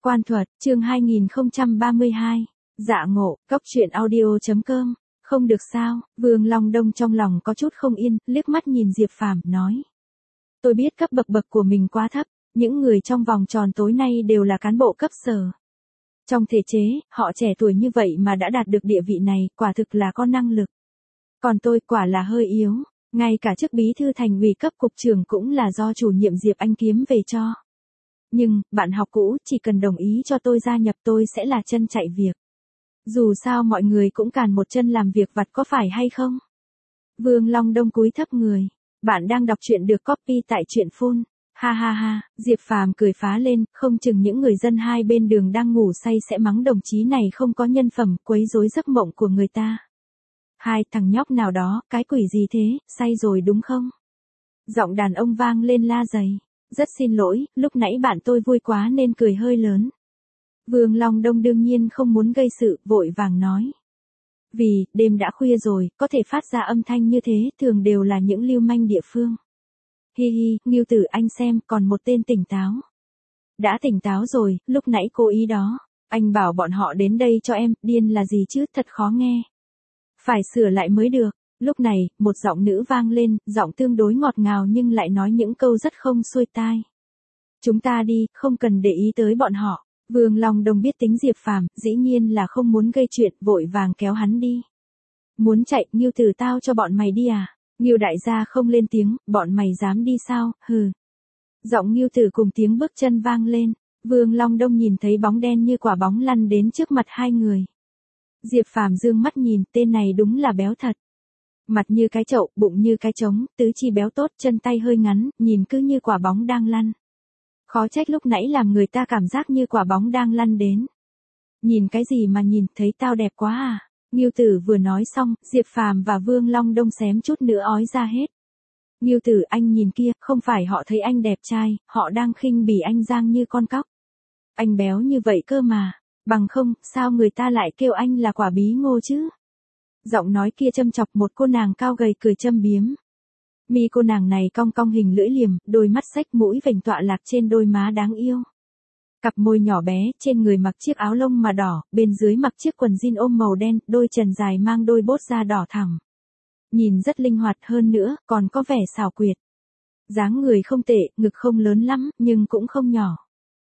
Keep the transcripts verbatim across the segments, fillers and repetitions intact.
Quan thuật, chương hai nghìn không trăm ba mươi hai. Dạ ngộ, cóc truyện audio chấm com. Không được sao, Vương Long Đông trong lòng có chút không yên, liếc mắt nhìn Diệp Phàm, nói. Tôi biết cấp bậc bậc của mình quá thấp, những người trong vòng tròn tối nay đều là cán bộ cấp sở. Trong thể chế, họ trẻ tuổi như vậy mà đã đạt được địa vị này, quả thực là có năng lực. Còn tôi quả là hơi yếu, ngay cả chức bí thư thành ủy cấp cục trưởng cũng là do chủ nhiệm Diệp Anh kiếm về cho. Nhưng, bạn học cũ chỉ cần đồng ý cho tôi gia nhập tôi sẽ là chân chạy việc. Dù sao mọi người cũng càn một chân làm việc vặt có phải hay không? Vương Long Đông cúi thấp người. Bạn đang đọc truyện được copy tại truyện phun. Ha ha ha, Diệp Phàm cười phá lên, không chừng những người dân hai bên đường đang ngủ say sẽ mắng đồng chí này không có nhân phẩm, quấy rối giấc mộng của người ta. Hai thằng nhóc nào đó, cái quỷ gì thế, say rồi đúng không? Giọng đàn ông vang lên la dày. Rất xin lỗi, lúc nãy bạn tôi vui quá nên cười hơi lớn. Vương Long Đông đương nhiên không muốn gây sự, vội vàng nói. Vì, đêm đã khuya rồi, có thể phát ra âm thanh như thế, thường đều là những lưu manh địa phương. Hi hi, Ngưu Tử anh xem, còn một tên tỉnh táo. Đã tỉnh táo rồi, lúc nãy cố ý đó. Anh bảo bọn họ đến đây cho em, điên là gì chứ, thật khó nghe. Phải sửa lại mới được. Lúc này, một giọng nữ vang lên, giọng tương đối ngọt ngào nhưng lại nói những câu rất không xuôi tai. Chúng ta đi, không cần để ý tới bọn họ. Vương Long Đông biết tính Diệp Phàm, dĩ nhiên là không muốn gây chuyện, vội vàng kéo hắn đi. Muốn chạy, Ngưu Tử tao cho bọn mày đi à? Ngưu đại gia không lên tiếng, bọn mày dám đi sao, hừ. Giọng Ngưu Tử cùng tiếng bước chân vang lên, Vương Long Đông nhìn thấy bóng đen như quả bóng lăn đến trước mặt hai người. Diệp Phàm dương mắt nhìn, tên này đúng là béo thật. Mặt như cái chậu, bụng như cái trống, tứ chi béo tốt, chân tay hơi ngắn, nhìn cứ như quả bóng đang lăn. Khó trách lúc nãy làm người ta cảm giác như quả bóng đang lăn đến. Nhìn cái gì mà nhìn, thấy tao đẹp quá à? Ngưu Tử vừa nói xong, Diệp Phàm và Vương Long Đông xém chút nữa ói ra hết. Ngưu Tử anh nhìn kia, không phải họ thấy anh đẹp trai, họ đang khinh bỉ anh giang như con cóc. Anh béo như vậy cơ mà, bằng không, sao người ta lại kêu anh là quả bí ngô chứ? Giọng nói kia châm chọc một cô nàng cao gầy cười châm biếm. Mi cô nàng này cong cong hình lưỡi liềm, đôi mắt xếch mũi vành tọa lạc trên đôi má đáng yêu. Cặp môi nhỏ bé, trên người mặc chiếc áo lông mà đỏ, bên dưới mặc chiếc quần jean ôm màu đen, đôi chân dài mang đôi bốt da đỏ thẳm. Nhìn rất linh hoạt hơn nữa, còn có vẻ xảo quyệt. Dáng người không tệ, ngực không lớn lắm, nhưng cũng không nhỏ.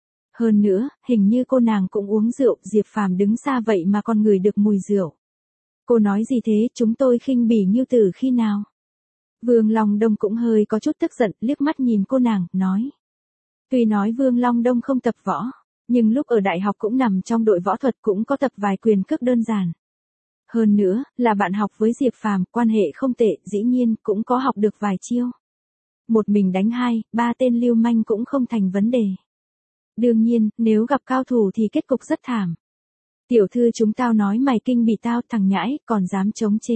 Hơn nữa, hình như cô nàng cũng uống rượu, Diệp Phàm đứng xa vậy mà còn ngửi được mùi rượu. Cô nói gì thế, chúng tôi khinh bỉ Ngưu Tử khi nào? Vương Long Đông cũng hơi có chút tức giận, liếc mắt nhìn cô nàng, nói. Tuy nói Vương Long Đông không tập võ, nhưng lúc ở đại học cũng nằm trong đội võ thuật cũng có tập vài quyền cước đơn giản. Hơn nữa, là bạn học với Diệp Phàm, quan hệ không tệ, dĩ nhiên cũng có học được vài chiêu. Một mình đánh hai, ba tên lưu manh cũng không thành vấn đề. Đương nhiên, nếu gặp cao thủ thì kết cục rất thảm. Tiểu thư chúng tao nói mày kinh bị tao, thằng nhãi, còn dám chống chế.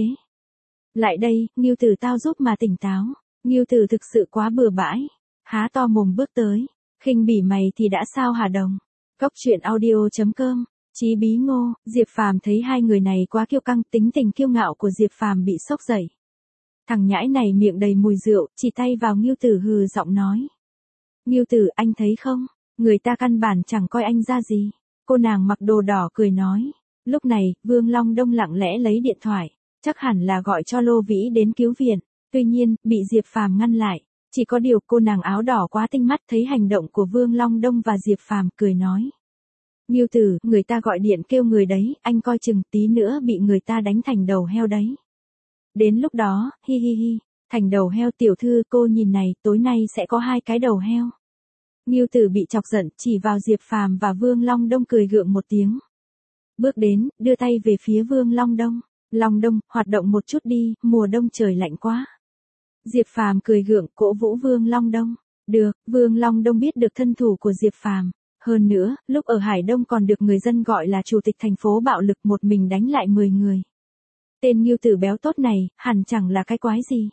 Lại đây, Ngưu Tử tao giúp mà tỉnh táo. Ngưu Tử thực sự quá bừa bãi. Há to mồm bước tới. Khinh bỉ mày thì đã sao hả đồng? Cóc truyện audio chấm com. Chí bí ngô, Diệp Phàm thấy hai người này quá kiêu căng, tính tình kiêu ngạo của Diệp Phàm bị sốc dậy. Thằng nhãi này miệng đầy mùi rượu, chỉ tay vào Ngưu Tử hừ giọng nói. Ngưu Tử anh thấy không? Người ta căn bản chẳng coi anh ra gì. Cô nàng mặc đồ đỏ cười nói. Lúc này, Vương Long Đông lặng lẽ lấy điện thoại. Chắc hẳn là gọi cho Lô Vĩ đến cứu viện. Tuy nhiên, bị Diệp Phàm ngăn lại. Chỉ có điều cô nàng áo đỏ quá tinh mắt thấy hành động của Vương Long Đông và Diệp Phàm cười nói. Ngưu Tử, người ta gọi điện kêu người đấy, anh coi chừng tí nữa bị người ta đánh thành đầu heo đấy. Đến lúc đó, hi hi hi, thành đầu heo tiểu thư cô nhìn này, tối nay sẽ có hai cái đầu heo. Ngưu Tử bị chọc giận, chỉ vào Diệp Phàm và Vương Long Đông cười gượng một tiếng. Bước đến, đưa tay về phía Vương Long Đông. Long Đông, hoạt động một chút đi, mùa đông trời lạnh quá. Diệp Phàm cười gượng, cổ vũ Vương Long Đông. Được, Vương Long Đông biết được thân thủ của Diệp Phàm. Hơn nữa, lúc ở Hải Đông còn được người dân gọi là chủ tịch thành phố bạo lực một mình đánh lại mười người. Tên Ngưu Tử béo tốt này, hẳn chẳng là cái quái gì.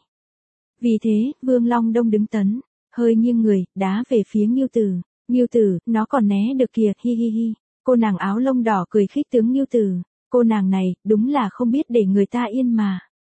Vì thế, Vương Long Đông đứng tấn, hơi nghiêng người, đá về phía Ngưu Tử. Ngưu Tử, nó còn né được kìa, hi hi hi. Cô nàng áo lông đỏ cười khích tướng Ngưu Tử. Cô nàng này, đúng là không biết để người ta yên mà.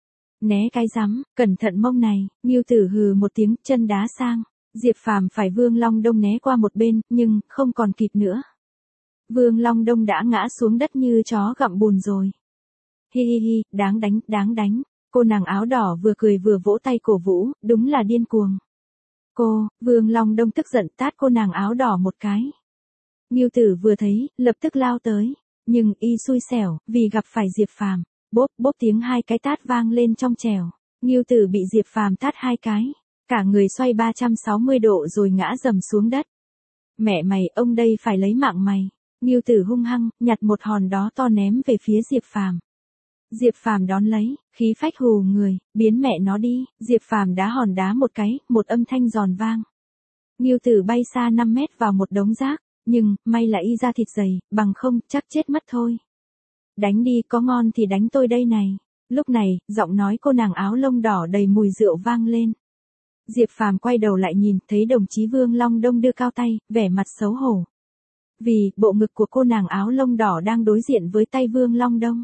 Né cái rắm, cẩn thận mông này, Ngưu Tử hừ một tiếng, chân đá sang. Diệp Phàm phải Vương Long Đông né qua một bên, nhưng không còn kịp nữa. Vương Long Đông đã ngã xuống đất như chó gặm bùn rồi. Hi hi hi, đáng đánh, đáng đánh. Cô nàng áo đỏ vừa cười vừa vỗ tay cổ vũ, đúng là điên cuồng. Cô, Vương Long Đông tức giận tát cô nàng áo đỏ một cái. Ngưu Tử vừa thấy, lập tức lao tới. Nhưng y xui xẻo, vì gặp phải Diệp Phàm. Bốp bốp tiếng hai cái tát vang lên trong trèo. Ngưu Tử bị Diệp Phàm tát hai cái. Cả người xoay ba trăm sáu mươi độ rồi ngã rầm xuống đất. Mẹ mày, ông đây phải lấy mạng mày. Ngưu Tử hung hăng, nhặt một hòn đá to ném về phía Diệp Phàm. Diệp Phàm đón lấy, khí phách hù người, biến mẹ nó đi. Diệp Phàm đá hòn đá một cái, một âm thanh giòn vang. Ngưu Tử bay xa năm mét vào một đống rác, nhưng, may là y da thịt dày, bằng không, chắc chết mất thôi. Đánh đi, có ngon thì đánh tôi đây này. Lúc này, giọng nói cô nàng áo lông đỏ đầy mùi rượu vang lên. Diệp Phàm quay đầu lại nhìn, thấy đồng chí Vương Long Đông đưa cao tay, vẻ mặt xấu hổ. Vì, bộ ngực của cô nàng áo lông đỏ đang đối diện với tay Vương Long Đông.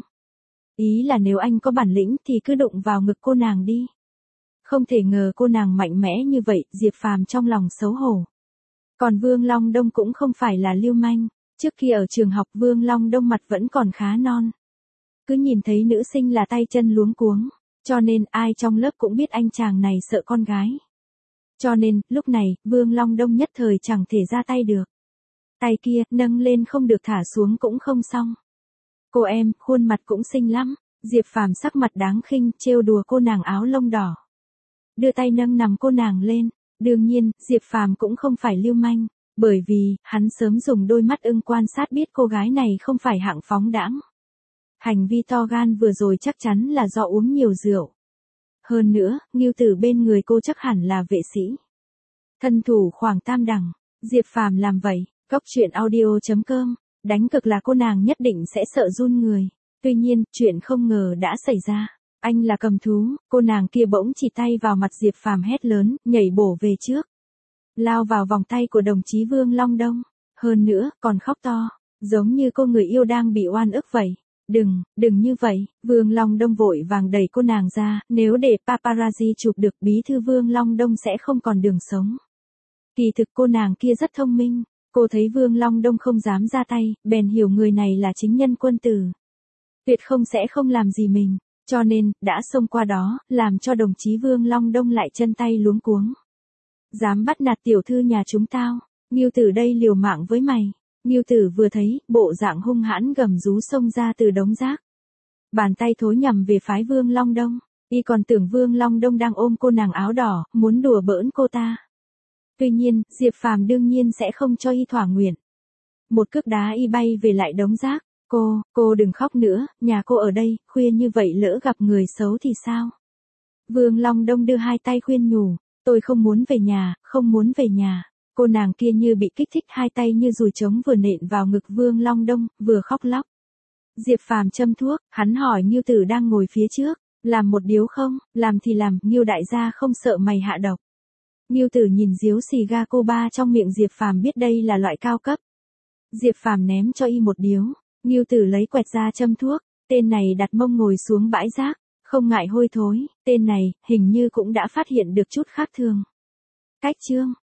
Ý là nếu anh có bản lĩnh thì cứ đụng vào ngực cô nàng đi. Không thể ngờ cô nàng mạnh mẽ như vậy, Diệp Phàm trong lòng xấu hổ. Còn Vương Long Đông cũng không phải là lưu manh, trước khi ở trường học Vương Long Đông mặt vẫn còn khá non. Cứ nhìn thấy nữ sinh là tay chân luống cuống, cho nên ai trong lớp cũng biết anh chàng này sợ con gái. Cho nên, lúc này, Vương Long Đông nhất thời chẳng thể ra tay được. Tay kia, nâng lên không được thả xuống cũng không xong. Cô em, khuôn mặt cũng xinh lắm. Diệp Phàm sắc mặt đáng khinh, trêu đùa cô nàng áo lông đỏ. Đưa tay nâng nằm cô nàng lên. Đương nhiên, Diệp Phàm cũng không phải lưu manh, bởi vì, hắn sớm dùng đôi mắt ưng quan sát biết cô gái này không phải hạng phóng đãng. Hành vi to gan vừa rồi chắc chắn là do uống nhiều rượu. Hơn nữa, Ngưu Tử bên người cô chắc hẳn là vệ sĩ. Thân thủ khoảng tam đẳng, Diệp Phàm làm vậy, Cóc truyện audio chấm com, đánh cực là cô nàng nhất định sẽ sợ run người. Tuy nhiên, chuyện không ngờ đã xảy ra. Anh là cầm thú, cô nàng kia bỗng chỉ tay vào mặt Diệp Phàm hét lớn, nhảy bổ về trước. Lao vào vòng tay của đồng chí Vương Long Đông. Hơn nữa, còn khóc to, giống như cô người yêu đang bị oan ức vậy. Đừng, đừng như vậy, Vương Long Đông vội vàng đẩy cô nàng ra, nếu để paparazzi chụp được bí thư Vương Long Đông sẽ không còn đường sống. Kỳ thực cô nàng kia rất thông minh, cô thấy Vương Long Đông không dám ra tay, bèn hiểu người này là chính nhân quân tử. Tuyệt không sẽ không làm gì mình, cho nên, đã xông qua đó, làm cho đồng chí Vương Long Đông lại chân tay luống cuống. Dám bắt nạt tiểu thư nhà chúng tao, Ngưu Tử đây liều mạng với mày. Ngưu Tử vừa thấy, bộ dạng hung hãn gầm rú xông ra từ đống rác. Bàn tay thối nhằm về phái Vương Long Đông, y còn tưởng Vương Long Đông đang ôm cô nàng áo đỏ, muốn đùa bỡn cô ta. Tuy nhiên, Diệp Phàm đương nhiên sẽ không cho y thỏa nguyện. Một cước đá y bay về lại đống rác. Cô, cô đừng khóc nữa, nhà cô ở đây, khuya như vậy lỡ gặp người xấu thì sao? Vương Long Đông đưa hai tay khuyên nhủ, tôi không muốn về nhà, không muốn về nhà. Cô nàng kia như bị kích thích, hai tay như dùi trống vừa nện vào ngực Vương Long Đông, vừa khóc lóc. Diệp Phàm châm thuốc, hắn hỏi Ngưu Tử đang ngồi phía trước, làm một điếu không? Làm thì làm, Ngưu đại gia không sợ mày hạ độc. Ngưu Tử nhìn điếu xì ga cô ba trong miệng Diệp Phàm biết đây là loại cao cấp. Diệp Phàm ném cho y một điếu. Ngưu Tử lấy quẹt ra châm thuốc, tên này đặt mông ngồi xuống bãi rác, không ngại hôi thối, tên này, hình như cũng đã phát hiện được chút khác thường. Cách chương